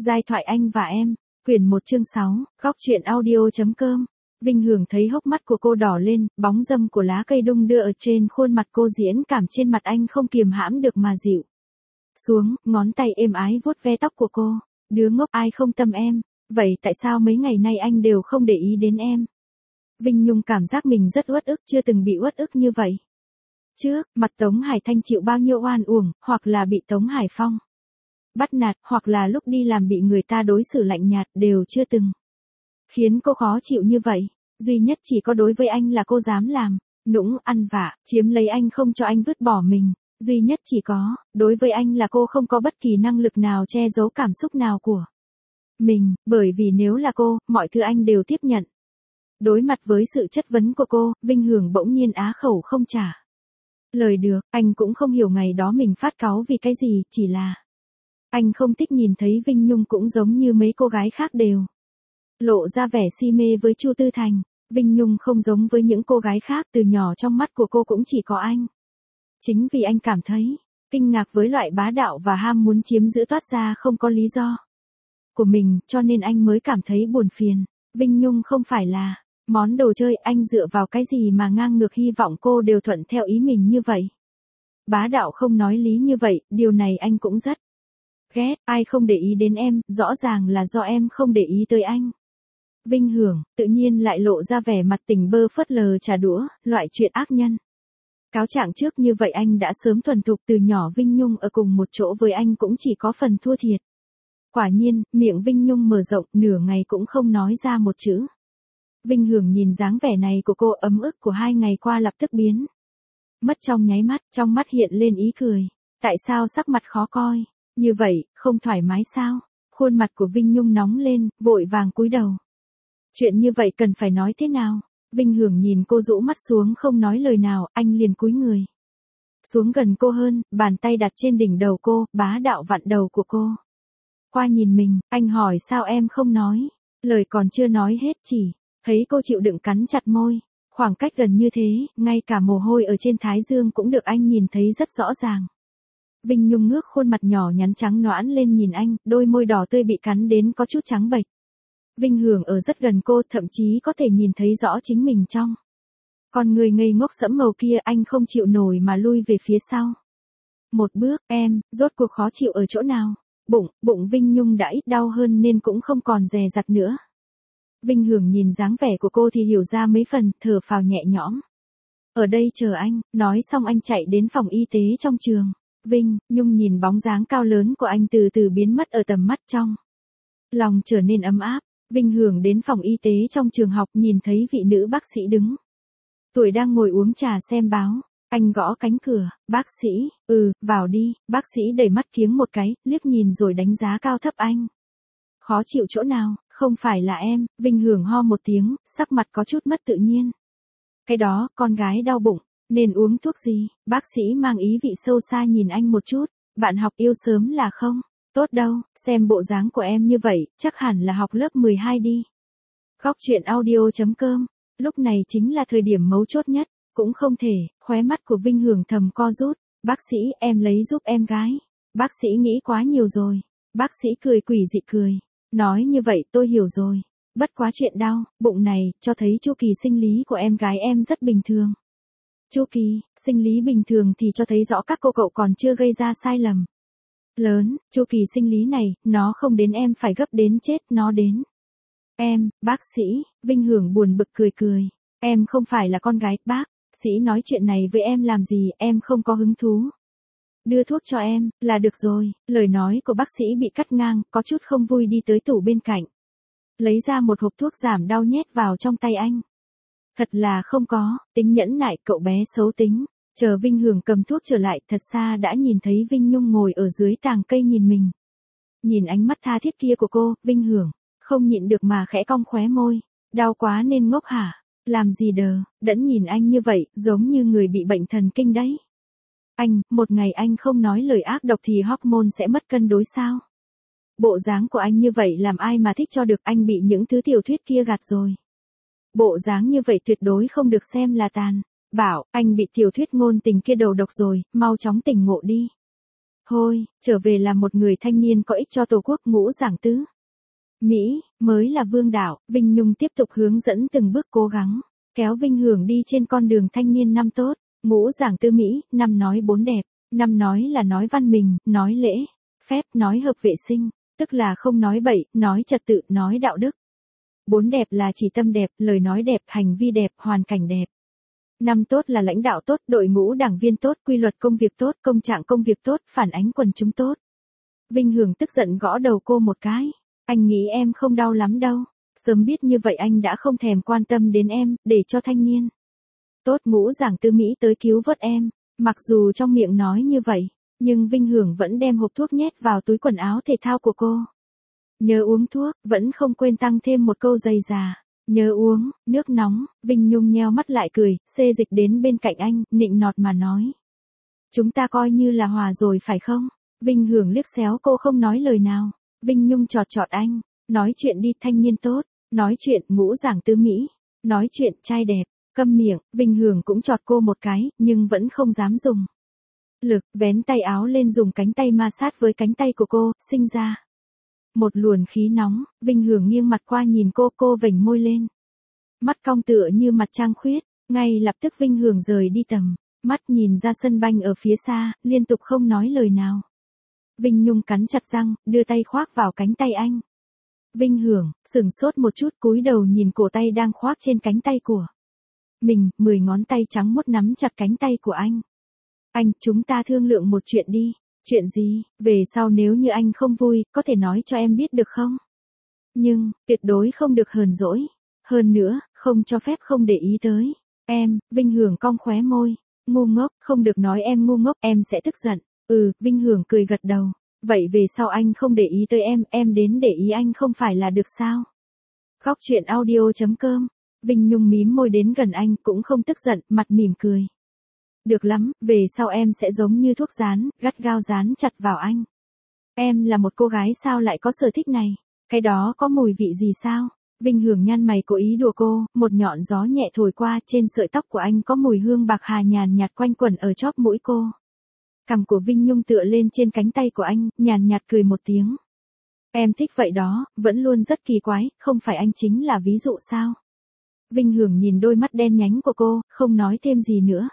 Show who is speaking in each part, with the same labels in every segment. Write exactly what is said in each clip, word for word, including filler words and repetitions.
Speaker 1: Giai thoại anh và em, quyển một chương sáu, góc truyện audio.com. Vinh Hưởng thấy hốc mắt của cô đỏ lên, bóng râm của lá cây đung đưa ở trên khuôn mặt cô diễn cảm trên mặt anh không kiềm hãm được mà dịu xuống, ngón tay êm ái vuốt ve tóc của cô. Đứa ngốc, ai không tâm em, vậy tại sao mấy ngày nay anh đều không để ý đến em? Vinh Nhung cảm giác mình rất uất ức, chưa từng bị uất ức như vậy. Trước, mặt Tống Hải Thanh chịu bao nhiêu oan uổng, hoặc là bị Tống Hải Phong bắt nạt, hoặc là lúc đi làm bị người ta đối xử lạnh nhạt, đều chưa từng khiến cô khó chịu như vậy. Duy nhất chỉ có đối với anh là cô dám làm nũng, ăn vạ, chiếm lấy anh không cho anh vứt bỏ mình. Duy nhất chỉ có, đối với anh là cô không có bất kỳ năng lực nào che giấu cảm xúc nào của mình, bởi vì nếu là cô, mọi thứ anh đều tiếp nhận. Đối mặt với sự chất vấn của cô, Vinh Hưởng bỗng nhiên á khẩu không trả lời được. Anh cũng không hiểu ngày đó mình phát cáu vì cái gì, chỉ là anh không thích nhìn thấy Vinh Nhung cũng giống như mấy cô gái khác đều lộ ra vẻ si mê với Chu Tư Thành. Vinh Nhung không giống với những cô gái khác, từ nhỏ trong mắt của cô cũng chỉ có anh. Chính vì anh cảm thấy kinh ngạc với loại bá đạo và ham muốn chiếm giữ toát ra không có lý do của mình, cho nên anh mới cảm thấy buồn phiền. Vinh Nhung không phải là món đồ chơi, anh dựa vào cái gì mà ngang ngược hy vọng cô đều thuận theo ý mình như vậy. Bá đạo không nói lý như vậy, điều này anh cũng rất ghét. Ai không để ý đến em, rõ ràng là do em không để ý tới anh. Vinh Hưởng, tự nhiên lại lộ ra vẻ mặt tỉnh bơ phớt lờ trả đũa, loại chuyện ác nhân. Cáo trạng trước như vậy anh đã sớm thuần thục, từ nhỏ Vinh Nhung ở cùng một chỗ với anh cũng chỉ có phần thua thiệt. Quả nhiên, miệng Vinh Nhung mở rộng, nửa ngày cũng không nói ra một chữ. Vinh Hưởng nhìn dáng vẻ này của cô, ấm ức của hai ngày qua lập tức biến mất trong nháy mắt, trong mắt hiện lên ý cười. Tại sao sắc mặt khó coi như vậy, không thoải mái sao? Khuôn mặt của Vinh Nhung nóng lên, vội vàng cúi đầu. Chuyện như vậy cần phải nói thế nào? Vinh Hưởng nhìn cô rũ mắt xuống không nói lời nào, anh liền cúi người xuống gần cô hơn, bàn tay đặt trên đỉnh đầu cô, bá đạo vặn đầu của cô qua nhìn mình. Anh hỏi sao em không nói? Lời còn chưa nói hết, chỉ thấy cô chịu đựng cắn chặt môi. Khoảng cách gần như thế, ngay cả mồ hôi ở trên thái dương cũng được anh nhìn thấy rất rõ ràng. Vinh Nhung ngước khuôn mặt nhỏ nhắn trắng nõn lên nhìn anh, đôi môi đỏ tươi bị cắn đến có chút trắng bệch. Vinh Hưởng ở rất gần cô, thậm chí có thể nhìn thấy rõ chính mình trong con người ngây ngốc sẫm màu kia. Anh không chịu nổi mà lui về phía sau một bước. Em, rốt cuộc khó chịu ở chỗ nào? Bụng, bụng Vinh Nhung đã ít đau hơn nên cũng không còn dè dặt nữa. Vinh Hưởng nhìn dáng vẻ của cô thì hiểu ra mấy phần, thở phào nhẹ nhõm. Ở đây chờ anh, nói xong anh chạy đến phòng y tế trong trường. Vinh Nhung nhìn bóng dáng cao lớn của anh từ từ biến mất ở tầm mắt, trong lòng trở nên ấm áp. Vinh Hưởng đến phòng y tế trong trường học, nhìn thấy vị nữ bác sĩ đứng tuổi đang ngồi uống trà xem báo. Anh gõ cánh cửa. Bác sĩ, ừ, vào đi. Bác sĩ đẩy mắt kiếng một cái, liếc nhìn rồi đánh giá cao thấp anh. Khó chịu chỗ nào? Không phải là em. Vinh Hưởng ho một tiếng, sắc mặt có chút mất tự nhiên. Cái đó, con gái đau bụng, nên uống thuốc gì? Bác sĩ mang ý vị sâu xa nhìn anh một chút. Bạn học yêu sớm là không tốt đâu, xem bộ dáng của em như vậy, chắc hẳn là học lớp mười hai đi. Góc truyện audio.com. Lúc này chính là thời điểm mấu chốt nhất, cũng không thể. Khóe mắt của Vinh Hưởng thầm co rút. Bác sĩ, em lấy giúp em gái. Bác sĩ nghĩ quá nhiều rồi. Bác sĩ cười quỷ dị cười. Nói như vậy tôi hiểu rồi. Bất quá chuyện đau bụng này, cho thấy chu kỳ sinh lý của em gái em rất bình thường. Chu kỳ sinh lý bình thường thì cho thấy rõ các cô cậu còn chưa gây ra sai lầm lớn. Chu kỳ sinh lý này, nó không đến em phải gấp đến chết, nó đến em. Bác sĩ, Vinh Hưởng buồn bực cười cười. Em không phải là con gái, bác sĩ nói chuyện này với em làm gì, em không có hứng thú. Đưa thuốc cho em, là được rồi. Lời nói của bác sĩ bị cắt ngang, có chút không vui đi tới tủ bên cạnh. Lấy ra một hộp thuốc giảm đau nhét vào trong tay anh. Thật là không có, tính nhẫn nại, cậu bé xấu tính. Chờ Vinh Hưởng cầm thuốc trở lại, thật xa đã nhìn thấy Vinh Nhung ngồi ở dưới tàng cây nhìn mình. Nhìn ánh mắt tha thiết kia của cô, Vinh Hưởng không nhịn được mà khẽ cong khóe môi. Đau quá nên ngốc hả? Làm gì đờ, đẫn nhìn anh như vậy, giống như người bị bệnh thần kinh đấy. Anh, một ngày anh không nói lời ác độc thì hormone sẽ mất cân đối sao? Bộ dáng của anh như vậy làm ai mà thích cho được, anh bị những thứ tiểu thuyết kia gạt rồi. Bộ dáng như vậy tuyệt đối không được xem là tàn. Bảo, anh bị tiểu thuyết ngôn tình kia đầu độc rồi, mau chóng tỉnh ngộ đi. Thôi, trở về là một người thanh niên có ích cho Tổ quốc. Ngũ Giảng Tứ Mỹ, mới là vương đạo. Vinh Nhung tiếp tục hướng dẫn từng bước cố gắng, kéo Vinh Hưởng đi trên con đường thanh niên năm tốt. Ngũ Giảng Tứ Mỹ, năm nói bốn đẹp. Năm nói là nói văn minh, nói lễ, phép, nói hợp vệ sinh, tức là không nói bậy, nói trật tự, nói đạo đức. Bốn đẹp là chỉ tâm đẹp, lời nói đẹp, hành vi đẹp, hoàn cảnh đẹp. Năm tốt là lãnh đạo tốt, đội ngũ đảng viên tốt, quy luật công việc tốt, công trạng công việc tốt, phản ánh quần chúng tốt. Vinh Hưởng tức giận gõ đầu cô một cái. Anh nghĩ em không đau lắm đâu. Sớm biết như vậy anh đã không thèm quan tâm đến em, để cho thanh niên tốt Ngũ Giảng Tứ Mỹ tới cứu vớt em. Mặc dù trong miệng nói như vậy, nhưng Vinh Hưởng vẫn đem hộp thuốc nhét vào túi quần áo thể thao của cô. Nhớ uống thuốc, vẫn không quên tăng thêm một câu dày dà. Nhớ uống, nước nóng. Vinh Nhung nheo mắt lại cười, xê dịch đến bên cạnh anh, nịnh nọt mà nói. Chúng ta coi như là hòa rồi phải không? Vinh Hưởng liếc xéo cô không nói lời nào. Vinh Nhung chọt chọt anh, nói chuyện đi thanh niên tốt, nói chuyện Ngũ Giảng Tứ Mỹ, nói chuyện trai đẹp. Câm miệng. Vinh Hưởng cũng chọt cô một cái, nhưng vẫn không dám dùng lực, vén tay áo lên dùng cánh tay ma sát với cánh tay của cô, sinh ra một luồng khí nóng. Vinh Hưởng nghiêng mặt qua nhìn cô, cô vểnh môi lên, mắt cong tựa như mặt trăng khuyết. Ngay lập tức Vinh Hưởng rời đi tầm mắt, nhìn ra sân banh ở phía xa, liên tục không nói lời nào. Vinh Nhung cắn chặt răng, đưa tay khoác vào cánh tay anh. Vinh Hưởng sửng sốt một chút, cúi đầu nhìn cổ tay đang khoác trên cánh tay của mình, mười ngón tay trắng muốt nắm chặt cánh tay của anh. Anh, chúng ta thương lượng một chuyện đi. Chuyện gì? Về sau nếu như anh không vui, có thể nói cho em biết được không? Nhưng, tuyệt đối không được hờn dỗi. Hơn nữa, không cho phép không để ý tới em. Vinh Hưởng cong khóe môi. Ngu ngốc, không được nói em ngu ngốc, em sẽ tức giận. Ừ, Vinh Hưởng cười gật đầu. Vậy về sau anh không để ý tới em, em đến để ý anh không phải là được sao? Góc truyện audio chấm com. Vinh Nhung mím môi đến gần anh, cũng không tức giận, mặt mỉm cười. Được lắm, về sau em sẽ giống như thuốc dán, gắt gao dán chặt vào anh. Em là một cô gái sao lại có sở thích này? Cái đó có mùi vị gì sao? Vinh Hưởng nhăn mày cố ý đùa cô, một nhọn gió nhẹ thổi qua, trên sợi tóc của anh có mùi hương bạc hà nhàn nhạt quanh quẩn ở chóp mũi cô. Cằm của Vinh Nhung tựa lên trên cánh tay của anh, nhàn nhạt cười một tiếng. Em thích vậy đó, vẫn luôn rất kỳ quái, không phải anh chính là ví dụ sao? Vinh Hưởng nhìn đôi mắt đen nhánh của cô, không nói thêm gì nữa.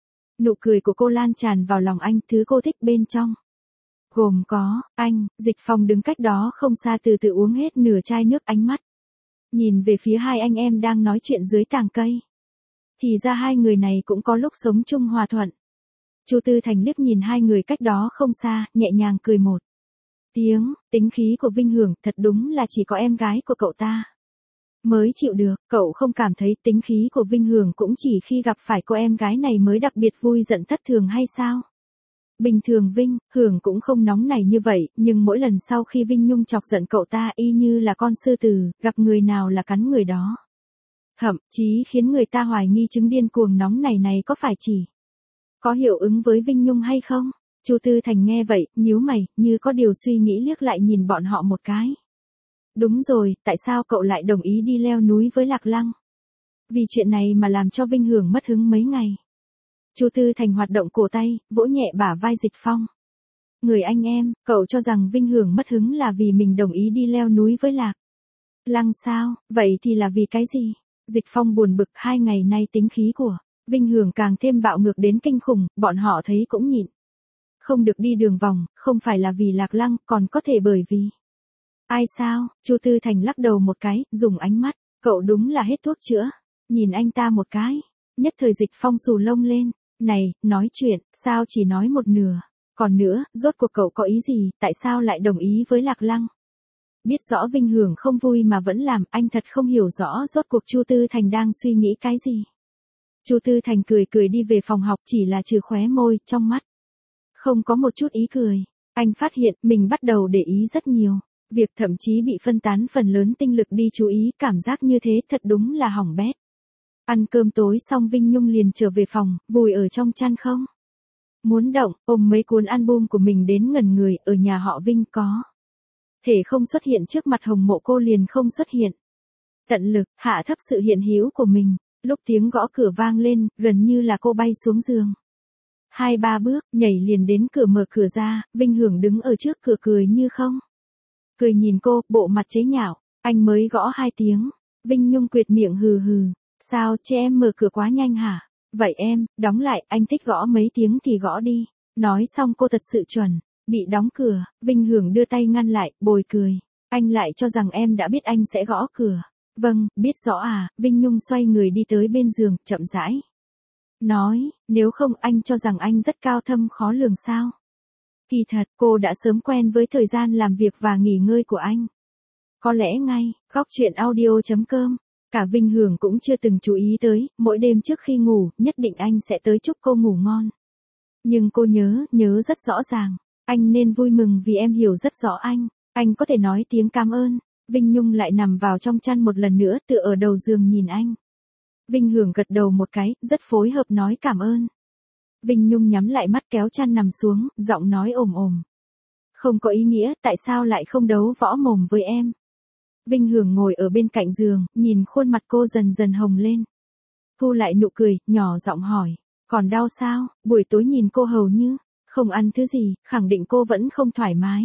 Speaker 1: Nụ cười của cô lan tràn vào lòng anh, thứ cô thích bên trong gồm có anh. Dịch Phong đứng cách đó không xa từ từ uống hết nửa chai nước, ánh mắt nhìn về phía hai anh em đang nói chuyện dưới tàng cây. Thì ra hai người này cũng có lúc sống chung hòa thuận. Chu Tư Thành liếc nhìn hai người cách đó không xa, nhẹ nhàng cười một tiếng. Tính khí của Vinh Hưởng thật đúng là chỉ có em gái của cậu ta mới chịu được. Cậu không cảm thấy tính khí của Vinh Hưởng cũng chỉ khi gặp phải cô em gái này mới đặc biệt vui giận thất thường hay sao? Bình thường Vinh Hưởng cũng không nóng nảy như vậy, nhưng mỗi lần sau khi Vinh Nhung chọc giận cậu ta y như là con sư tử, gặp người nào là cắn người đó. Thậm chí khiến người ta hoài nghi chứng điên cuồng nóng nảy này có phải chỉ có hiệu ứng với Vinh Nhung hay không? Chu Tư Thành nghe vậy, nhíu mày, như có điều suy nghĩ liếc lại nhìn bọn họ một cái. Đúng rồi, tại sao cậu lại đồng ý đi leo núi với Lạc Lăng? Vì chuyện này mà làm cho Vinh Hưởng mất hứng mấy ngày. Chu Tư Thành hoạt động cổ tay, vỗ nhẹ bả vai Dịch Phong. Người anh em, cậu cho rằng Vinh Hưởng mất hứng là vì mình đồng ý đi leo núi với Lạc Lăng sao? Vậy thì là vì cái gì? Dịch Phong buồn bực, hai ngày nay tính khí của Vinh Hưởng càng thêm bạo ngược đến kinh khủng, bọn họ thấy cũng nhịn không được đi đường vòng, không phải là vì Lạc Lăng, còn có thể bởi vì ai sao? Chu Tư Thành lắc đầu một cái, dùng ánh mắt, cậu đúng là hết thuốc chữa. Nhìn anh ta một cái, nhất thời Dịch Phong xù lông lên. Này, nói chuyện, sao chỉ nói một nửa? Còn nữa, rốt cuộc cậu có ý gì, tại sao lại đồng ý với Lạc Lăng? Biết rõ Vinh Hưởng không vui mà vẫn làm, anh thật không hiểu rõ rốt cuộc Chu Tư Thành đang suy nghĩ cái gì. Chu Tư Thành cười cười đi về phòng học, chỉ là trừ khóe môi, trong mắt không có một chút ý cười. Anh phát hiện mình bắt đầu để ý rất nhiều việc, thậm chí bị phân tán phần lớn tinh lực đi chú ý, cảm giác như thế thật đúng là hỏng bét. Ăn cơm tối xong Vinh Nhung liền trở về phòng, vùi ở trong chăn không muốn động, ôm mấy cuốn album của mình đến ngẩn người. Ở nhà họ Vinh có thể không xuất hiện trước mặt Hồng Mộ cô liền không xuất hiện. Tận lực hạ thấp sự hiện hữu của mình. Lúc tiếng gõ cửa vang lên, gần như là cô bay xuống giường. hai ba bước, nhảy liền đến cửa mở cửa ra, Vinh Hưởng đứng ở trước cửa cười như không. Cười nhìn cô, bộ mặt chế nhạo, anh mới gõ hai tiếng. Vinh Nhung quệt miệng hừ hừ, sao chị em mở cửa quá nhanh hả? Vậy em, đóng lại, anh thích gõ mấy tiếng thì gõ đi. Nói xong cô thật sự chuẩn, bị đóng cửa, Vinh Hưởng đưa tay ngăn lại, bồi cười. Anh lại cho rằng em đã biết anh sẽ gõ cửa. Vâng, biết rõ à, Vinh Nhung xoay người đi tới bên giường, chậm rãi. Nói, nếu không anh cho rằng anh rất cao thâm khó lường sao? Kỳ thật, cô đã sớm quen với thời gian làm việc và nghỉ ngơi của anh. Có lẽ ngay, góc chuyện audio.com. Cả Vinh Hưởng cũng chưa từng chú ý tới, mỗi đêm trước khi ngủ, nhất định anh sẽ tới chúc cô ngủ ngon. Nhưng cô nhớ, nhớ rất rõ ràng. Anh nên vui mừng vì em hiểu rất rõ anh. Anh có thể nói tiếng cảm ơn. Vinh Nhung lại nằm vào trong chăn một lần nữa, tựa ở đầu giường nhìn anh. Vinh Hưởng gật đầu một cái, rất phối hợp nói cảm ơn. Vinh Nhung nhắm lại mắt kéo chăn nằm xuống, giọng nói ồm ồm. Không có ý nghĩa, tại sao lại không đấu võ mồm với em? Vinh Hưởng ngồi ở bên cạnh giường, nhìn khuôn mặt cô dần dần hồng lên. Thu lại nụ cười, nhỏ giọng hỏi, còn đau sao? Buổi tối nhìn cô hầu như không ăn thứ gì, khẳng định cô vẫn không thoải mái.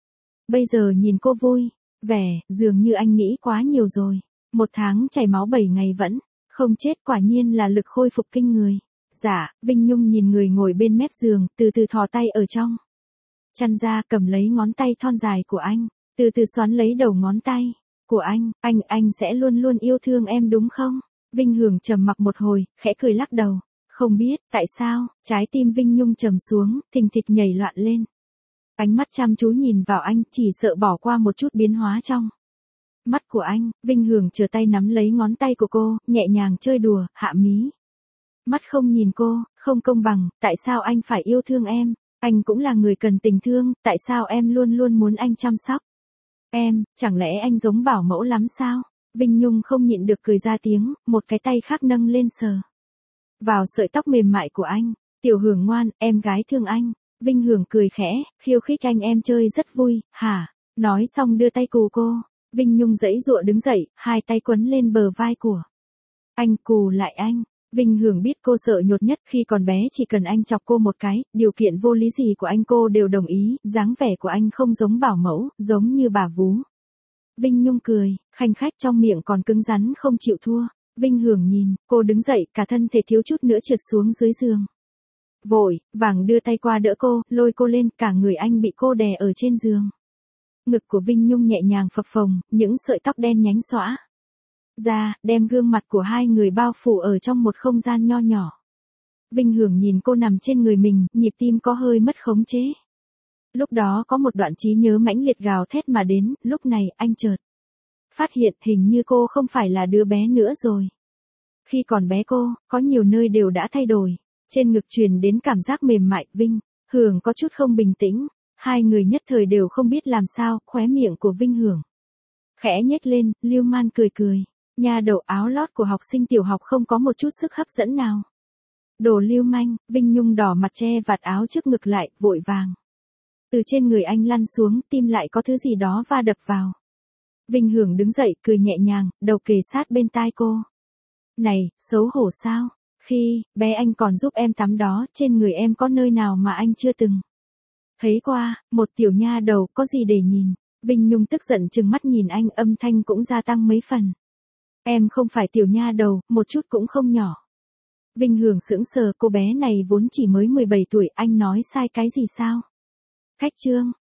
Speaker 1: Bây giờ nhìn cô vui, vẻ, dường như anh nghĩ quá nhiều rồi. Một tháng chảy máu bảy ngày vẫn không chết, quả nhiên là lực khôi phục kinh người. Dạ, Vinh Nhung nhìn người ngồi bên mép giường, từ từ thò tay ở trong chăn ra, cầm lấy ngón tay thon dài của anh, từ từ xoắn lấy đầu ngón tay của anh, anh, anh sẽ luôn luôn yêu thương em đúng không? Vinh Hưởng trầm mặc một hồi, khẽ cười lắc đầu. Không biết, tại sao, trái tim Vinh Nhung trầm xuống, thình thịch nhảy loạn lên. Ánh mắt chăm chú nhìn vào anh, chỉ sợ bỏ qua một chút biến hóa trong mắt của anh. Vinh Hưởng trở tay nắm lấy ngón tay của cô, nhẹ nhàng chơi đùa, hạ mí. Mắt không nhìn cô, không công bằng, tại sao anh phải yêu thương em? Anh cũng là người cần tình thương, tại sao em luôn luôn muốn anh chăm sóc em, chẳng lẽ anh giống bảo mẫu lắm sao? Vinh Nhung không nhịn được cười ra tiếng, một cái tay khác nâng lên sờ vào sợi tóc mềm mại của anh. Tiểu Hưởng ngoan, em gái thương anh. Vinh Hưởng cười khẽ, khiêu khích anh, em chơi rất vui, hả? Nói xong đưa tay cù cô. Vinh Nhung giãy giụa đứng dậy, hai tay quấn lên bờ vai của anh, cù lại anh. Vinh Hưởng biết cô sợ nhột nhất, khi còn bé chỉ cần anh chọc cô một cái, điều kiện vô lý gì của anh cô đều đồng ý, dáng vẻ của anh không giống bảo mẫu, giống như bà vú. Vinh Nhung cười, khanh khách trong miệng còn cứng rắn không chịu thua. Vinh Hưởng nhìn, cô đứng dậy, cả thân thể thiếu chút nữa trượt xuống dưới giường. Vội, vàng đưa tay qua đỡ cô, lôi cô lên, cả người anh bị cô đè ở trên giường. Ngực của Vinh Nhung nhẹ nhàng phập phồng, những sợi tóc đen nhánh xõa ra, đem gương mặt của hai người bao phủ ở trong một không gian nho nhỏ. Vinh Hưởng nhìn cô nằm trên người mình, nhịp tim có hơi mất khống chế. Lúc đó có một đoạn trí nhớ mãnh liệt gào thét mà đến, lúc này anh chợt phát hiện hình như cô không phải là đứa bé nữa rồi. Khi còn bé cô, có nhiều nơi đều đã thay đổi. Trên ngực truyền đến cảm giác mềm mại, Vinh Hưởng có chút không bình tĩnh. Hai người nhất thời đều không biết làm sao, khóe miệng của Vinh Hưởng khẽ nhếch lên, lưu man cười cười. Nha đầu, áo lót của học sinh tiểu học không có một chút sức hấp dẫn nào. Đồ lưu manh. Vinh Nhung đỏ mặt che vạt áo trước ngực lại, vội vàng từ trên người anh lăn xuống, tim lại có thứ gì đó va đập vào. Vinh Hưởng đứng dậy, cười nhẹ nhàng, đầu kề sát bên tai cô. Này, xấu hổ sao? Khi bé anh còn giúp em tắm đó, trên người em có nơi nào mà anh chưa từng thấy qua, một tiểu nha đầu, có gì để nhìn? Vinh Nhung tức giận trừng mắt nhìn anh, âm thanh cũng gia tăng mấy phần. Em không phải tiểu nha đầu, một chút cũng không nhỏ. Vinh Hưởng sững sờ, cô bé này vốn chỉ mới mười bảy tuổi, anh nói sai cái gì sao? Khách trương,